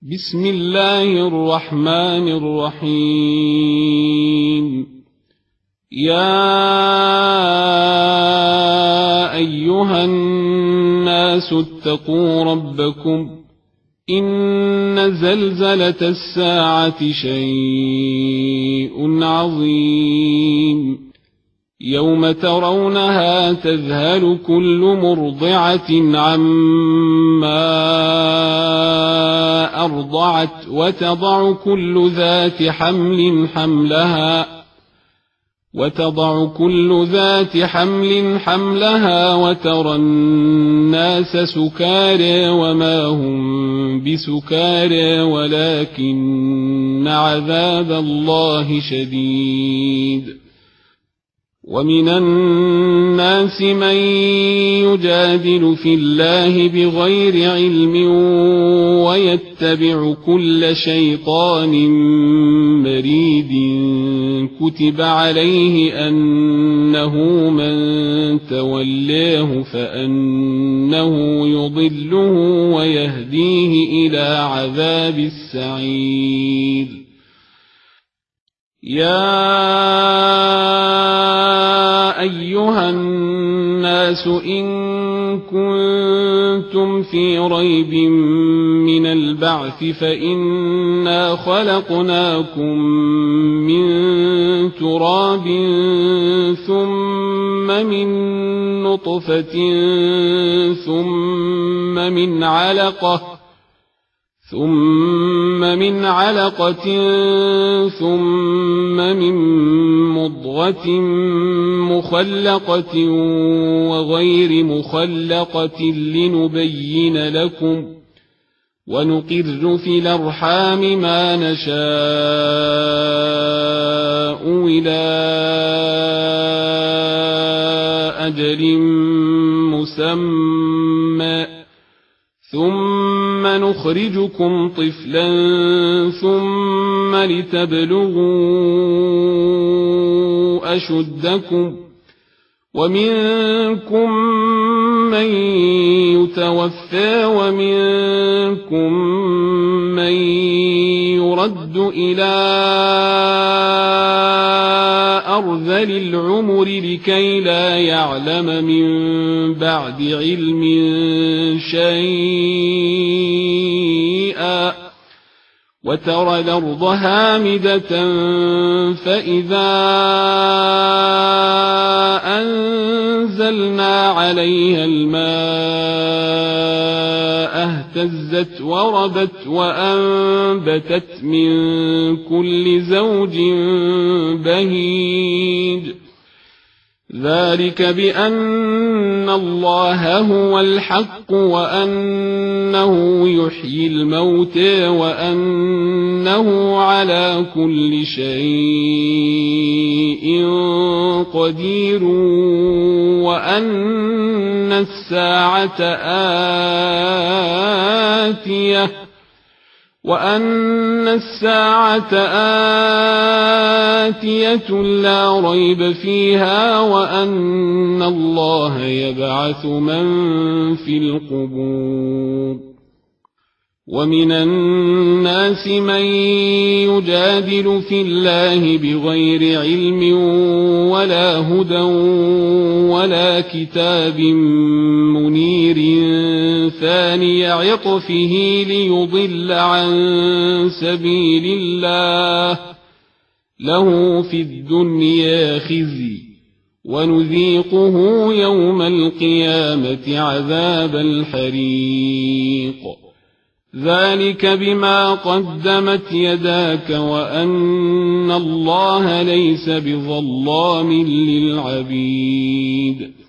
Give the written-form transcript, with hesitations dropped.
بسم الله الرحمن الرحيم. يا أيها الناس اتقوا ربكم إن زلزلة الساعة شيء عظيم يوم ترونها تذهل كل مرضعة عما أرضعت وتضع كل ذات حمل حملها وترى الناس سكارى وما هم بسكارى ولكن عذاب الله شديد. ومن الناس من يجادل في الله بغير علم ويتبع كل شيطان مريد كتب عليه أنه من تولاه فأنه يضله ويهديه إلى عذاب السعير. يا أيها الناس إن كنتم في ريب من البعث فإنا خلقناكم من تراب ثم من نطفة ثم من علقة ثم من مضغة مخلقة وغير مخلقة لنبين لكم ونقر في الأرحام ما نشاء إلى أجل مسمى ثم نخرجكم طفلا ثم لتبلغوا أشدكم ومنكم من يتوفى ومنكم من يرد إلى أرذل العمر لكي لا يعلم من بعد علم شيئا وترى الأرض هامدة فإذا أنزلنا عليها الماء اهتزت وربت وأنبتت من كل زوج بهيج. ذلك بأن الله هو الحق وأنه يحيي الموتى وأنه على كل شيء قدير وأن الساعة آتية لا ريب فيها وأن الله يبعث من في القبور. ومن الناس من يجادل في الله بغير علم ولا هدى ولا كتاب منير ثاني عطفه ليضل عن سبيل الله له في الدنيا خزي ونذيقه يوم القيامة عذاب الحريق. ذلك بما قدمت يداك وأن الله ليس بظلام للعبيد.